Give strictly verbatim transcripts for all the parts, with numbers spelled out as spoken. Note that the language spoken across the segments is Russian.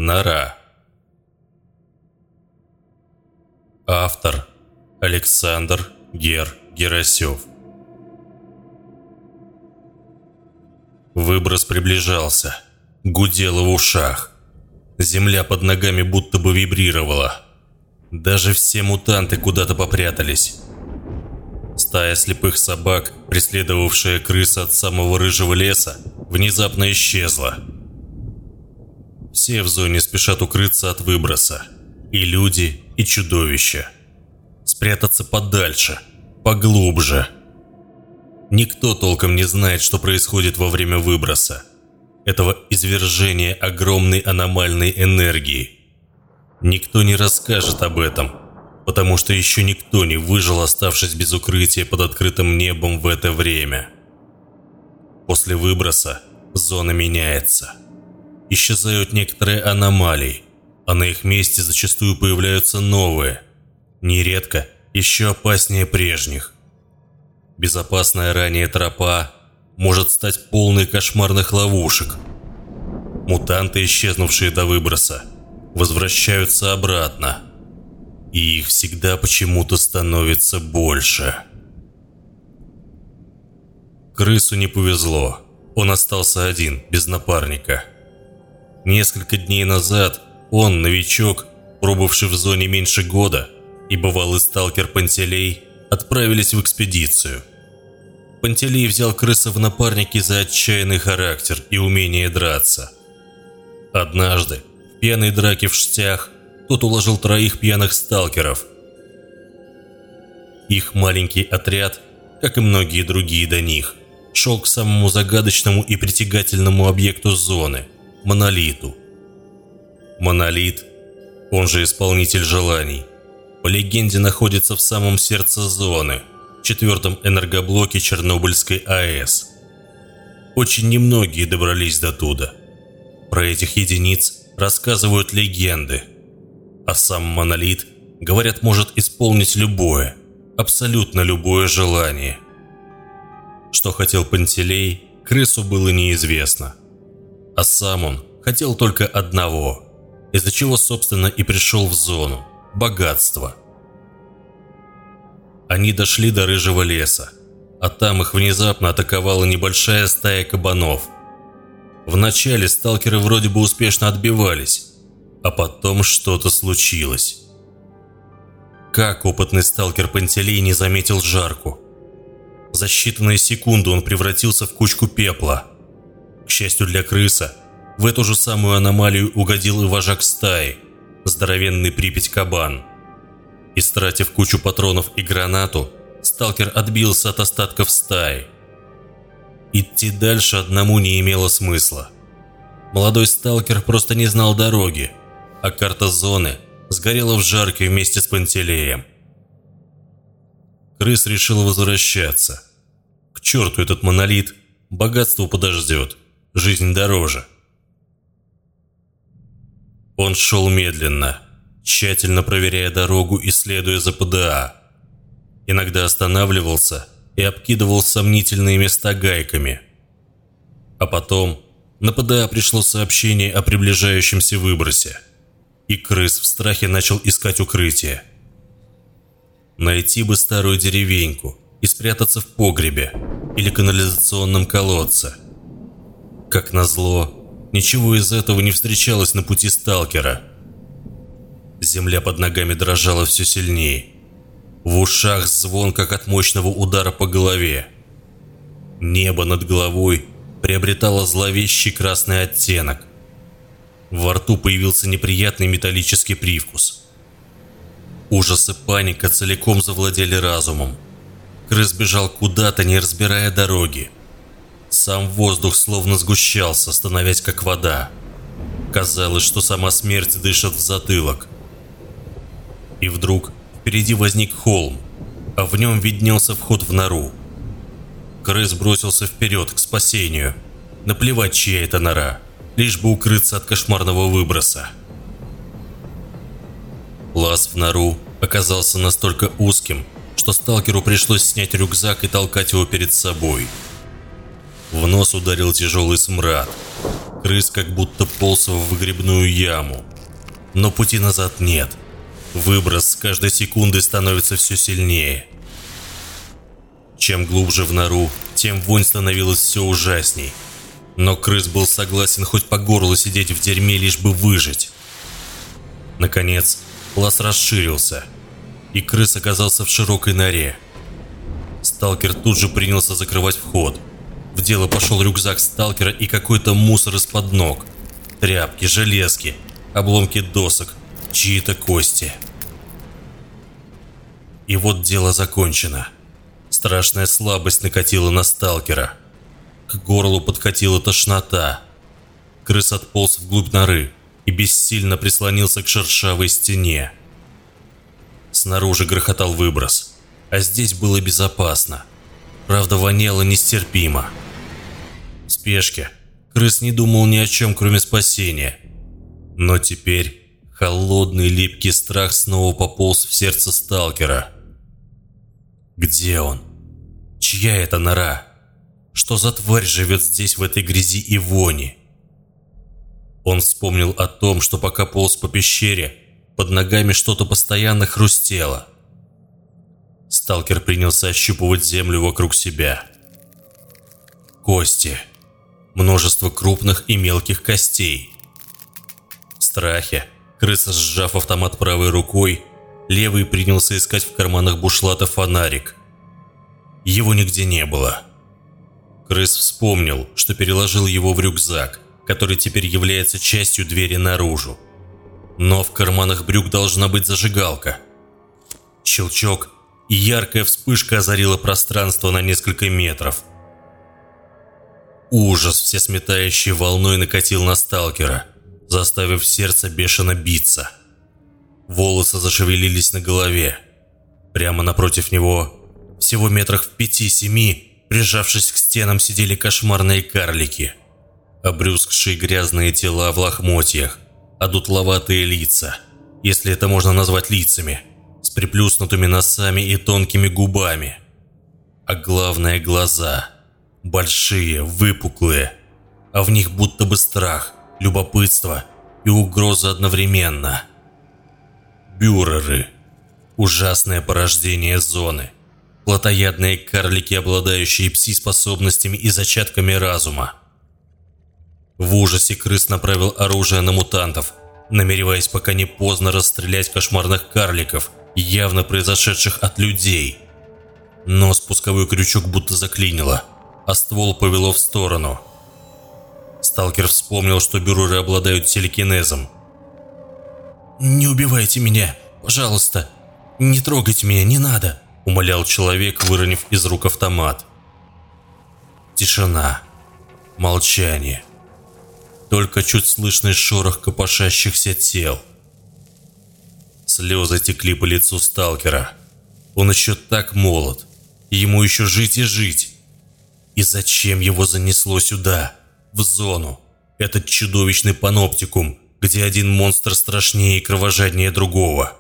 Нора. Автор Александр Гер Герасев. Выброс приближался, гудело в ушах. Земля под ногами будто бы вибрировала. Даже все мутанты куда-то попрятались. Стая слепых собак, преследовавшая крыса от самого рыжего леса, внезапно исчезла. Все в зоне спешат укрыться от выброса. И люди, и чудовища. Спрятаться подальше, поглубже. Никто толком не знает, что происходит во время выброса. Этого извержения огромной аномальной энергии. Никто не расскажет об этом, потому что еще никто не выжил, оставшись без укрытия под открытым небом в это время. После выброса зона меняется. Исчезают некоторые аномалии, а на их месте зачастую появляются новые, нередко еще опаснее прежних. Безопасная ранее тропа может стать полной кошмарных ловушек. Мутанты, исчезнувшие до выброса, возвращаются обратно, и их всегда почему-то становится больше. Крысу не повезло, он остался один, без напарника. Несколько дней назад он, новичок, пробывший в зоне меньше года, и бывалый сталкер Пантелей отправились в экспедицию. Пантелей взял крыса в напарники за отчаянный характер и умение драться. Однажды, в пьяной драке в штях, тот уложил троих пьяных сталкеров. Их маленький отряд, как и многие другие до них, шел к самому загадочному и притягательному объекту зоны – Монолиту. Монолит, он же исполнитель желаний, по легенде находится в самом сердце зоны, в четвертом энергоблоке Чернобыльской АЭС. Очень немногие добрались до туда. Про этих единиц рассказывают легенды, а сам Монолит, говорят, может исполнить любое, абсолютно любое желание. Что хотел Пантелей, крысу было неизвестно. А сам он хотел только одного, из-за чего, собственно, и пришел в зону – богатство. Они дошли до рыжего леса, а там их внезапно атаковала небольшая стая кабанов. Вначале сталкеры вроде бы успешно отбивались, а потом что-то случилось. Как опытный сталкер Пантелей не заметил жарку? За считанные секунды он превратился в кучку пепла. К счастью для крыса, в эту же самую аномалию угодил и вожак стаи, здоровенный Припять-кабан. Истратив кучу патронов и гранату, сталкер отбился от остатков стаи. Идти дальше одному не имело смысла. Молодой сталкер просто не знал дороги, а карта зоны сгорела в жарке вместе с Пантелеем. Крыс решил возвращаться. К черту этот монолит, богатство подождет. Жизнь дороже. Он шел медленно, тщательно проверяя дорогу и следуя за ПДА. Иногда останавливался и обкидывал сомнительные места гайками. А потом на ПДА пришло сообщение о приближающемся выбросе, и крыс в страхе начал искать укрытие. Найти бы старую деревеньку и спрятаться в погребе или канализационном колодце. Как назло, ничего из этого не встречалось на пути сталкера. Земля под ногами дрожала все сильнее. В ушах звон, как от мощного удара по голове. Небо над головой приобретало зловещий красный оттенок. Во рту появился неприятный металлический привкус. Ужас и паника целиком завладели разумом. Крыс бежал куда-то, не разбирая дороги. Сам воздух словно сгущался, становясь как вода. Казалось, что сама смерть дышит в затылок. И вдруг впереди возник холм, а в нем виднелся вход в нору. Крыс бросился вперед, к спасению. Наплевать, чья это нора, лишь бы укрыться от кошмарного выброса. Лаз в нору оказался настолько узким, что сталкеру пришлось снять рюкзак и толкать его перед собой. В нос ударил тяжелый смрад. Крыс как будто полз в выгребную яму. Но пути назад нет. Выброс с каждой секундой становится все сильнее. Чем глубже в нору, тем вонь становилась все ужасней. Но крыс был согласен хоть по горло сидеть в дерьме, лишь бы выжить. Наконец, лаз расширился, и крыс оказался в широкой норе. Сталкер тут же принялся закрывать вход. В дело пошел рюкзак сталкера и какой-то мусор из-под ног. Тряпки, железки, обломки досок, чьи-то кости. И вот дело закончено. Страшная слабость накатила на сталкера. К горлу подкатила тошнота. Крыс отполз вглубь норы и бессильно прислонился к шершавой стене. Снаружи грохотал выброс, а здесь было безопасно. Правда, воняло нестерпимо. В спешке крыс не думал ни о чем, кроме спасения. Но теперь холодный липкий страх снова пополз в сердце сталкера. Где он? Чья это нора? Что за тварь живет здесь, в этой грязи и вони? Он вспомнил о том, что пока полз по пещере, под ногами что-то постоянно хрустело. Сталкер принялся ощупывать землю вокруг себя. Кости. Множество крупных и мелких костей. В страхе крыса, сжав автомат правой рукой, левый принялся искать в карманах бушлата фонарик. Его нигде не было. Крыс вспомнил, что переложил его в рюкзак, который теперь является частью двери наружу. Но в карманах брюк должна быть зажигалка. Щелчок, и яркая вспышка озарила пространство на несколько метров. Ужас всесметающей волной накатил на сталкера, заставив сердце бешено биться. Волосы зашевелились на голове. Прямо напротив него, всего метрах в пяти-семи, прижавшись к стенам, сидели кошмарные карлики. Обрюзгшие грязные тела в лохмотьях, одутловатые лица, если это можно назвать лицами, с приплюснутыми носами и тонкими губами. А главное, глаза. Большие, выпуклые, а в них будто бы страх, любопытство и угроза одновременно. Бюреры. Ужасное порождение зоны. Плотоядные карлики, обладающие пси-способностями и зачатками разума. В ужасе крыс направил оружие на мутантов, намереваясь пока не поздно расстрелять кошмарных карликов, явно произошедших от людей. Но спусковой крючок будто заклинило, а ствол повело в сторону. Сталкер вспомнил, что бюреры обладают телекинезом. «Не убивайте меня, пожалуйста! Не трогайте меня, не надо!» — умолял человек, выронив из рук автомат. Тишина. Молчание. Только чуть слышный шорох копошащихся тел. Слезы текли по лицу сталкера. Он еще так молод. Ему еще жить и жить. И зачем его занесло сюда, в зону, этот чудовищный паноптикум, где один монстр страшнее и кровожаднее другого?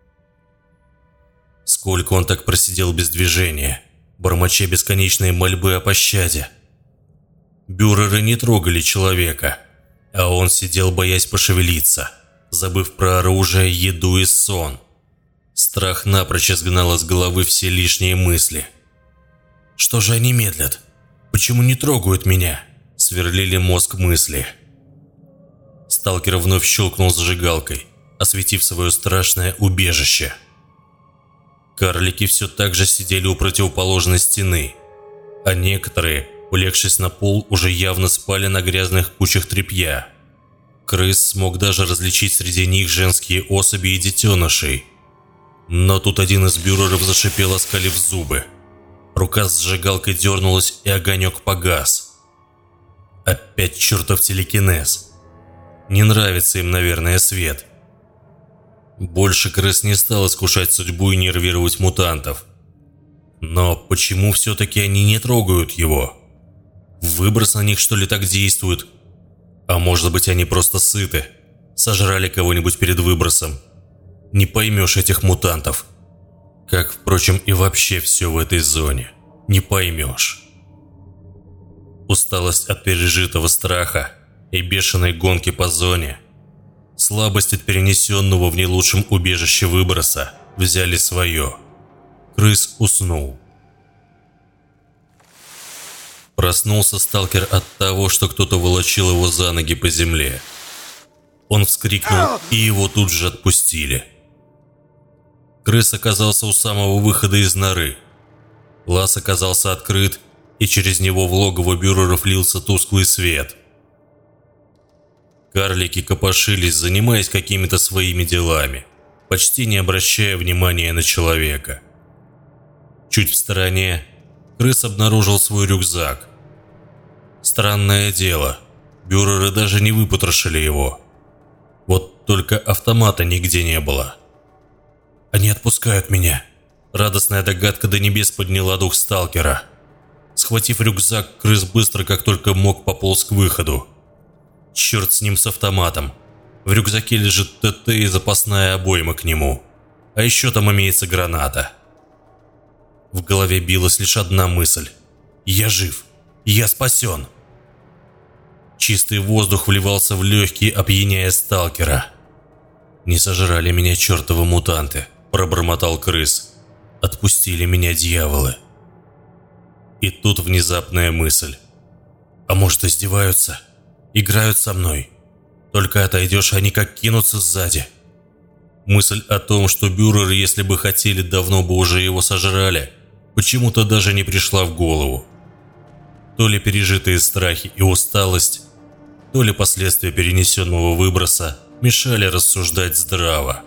Сколько он так просидел без движения, бормоча бесконечные мольбы о пощаде. Бюреры не трогали человека, а он сидел, боясь пошевелиться, забыв про оружие, еду и сон. Страх напрочь изгнал из головы все лишние мысли. «Что же они медлят? Почему не трогают меня?» — сверлили мозг мысли. Сталкер вновь щелкнул зажигалкой, осветив свое страшное убежище. Карлики все так же сидели у противоположной стены, а некоторые, улегшись на пол, уже явно спали на грязных кучах тряпья. Крыс смог даже различить среди них женские особи и детенышей. Но тут один из бюреров зашипел, оскалив зубы. Рука с зажигалкой дернулась, и огонек погас. Опять чертов телекинез. Не нравится им, наверное, свет. Больше крыс не стал искушать судьбу и нервировать мутантов. Но почему все-таки они не трогают его? Выброс на них, что ли, так действует? А может быть, они просто сыты, сожрали кого-нибудь перед выбросом? Не поймешь этих мутантов. Как, впрочем, и вообще все в этой зоне. Не поймешь. Усталость от пережитого страха и бешеной гонки по зоне, слабость от перенесенного в не лучшем убежище выброса взяли свое. Крыс уснул. Проснулся сталкер от того, что кто-то волочил его за ноги по земле. Он вскрикнул, и его тут же отпустили. Крыс оказался у самого выхода из норы. Лаз оказался открыт, и через него в логово бюреров лился тусклый свет. Карлики копошились, занимаясь какими-то своими делами, почти не обращая внимания на человека. Чуть в стороне крыс обнаружил свой рюкзак. Странное дело, бюреры даже не выпотрошили его. Вот только автомата нигде не было. «Они отпускают меня!» Радостная догадка до небес подняла дух сталкера. Схватив рюкзак, крыс быстро, как только мог, пополз к выходу. Черт с ним, с автоматом. В рюкзаке лежит ТТ и запасная обойма к нему. А еще там имеется граната. В голове билась лишь одна мысль. «Я жив! Я спасен!» Чистый воздух вливался в легкие, опьяняя сталкера. «Не сожрали меня чертовы мутанты», – пробормотал крыс. «Отпустили меня дьяволы». И тут внезапная мысль. «А может, издеваются? Играют со мной? Только отойдешь, они как кинутся сзади». Мысль о том, что бюреры, если бы хотели, давно бы уже его сожрали, почему-то даже не пришла в голову. То ли пережитые страхи и усталость, то ли последствия перенесенного выброса мешали рассуждать здраво.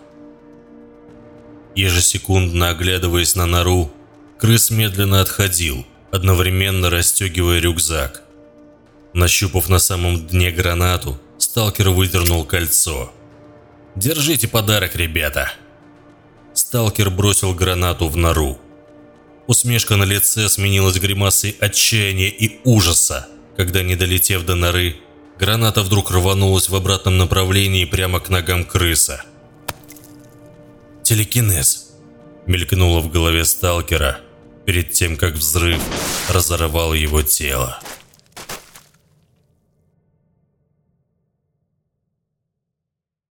Ежесекундно оглядываясь на нору, крыс медленно отходил, одновременно расстегивая рюкзак. Нащупав на самом дне гранату, сталкер выдернул кольцо. «Держите подарок, ребята!» Сталкер бросил гранату в нору. Усмешка на лице сменилась гримасой отчаяния и ужаса, когда, не долетев до норы, граната вдруг рванулась в обратном направлении прямо к ногам крыса. «Телекинез!» мелькнуло в голове сталкера перед тем, как взрыв разорвал его тело.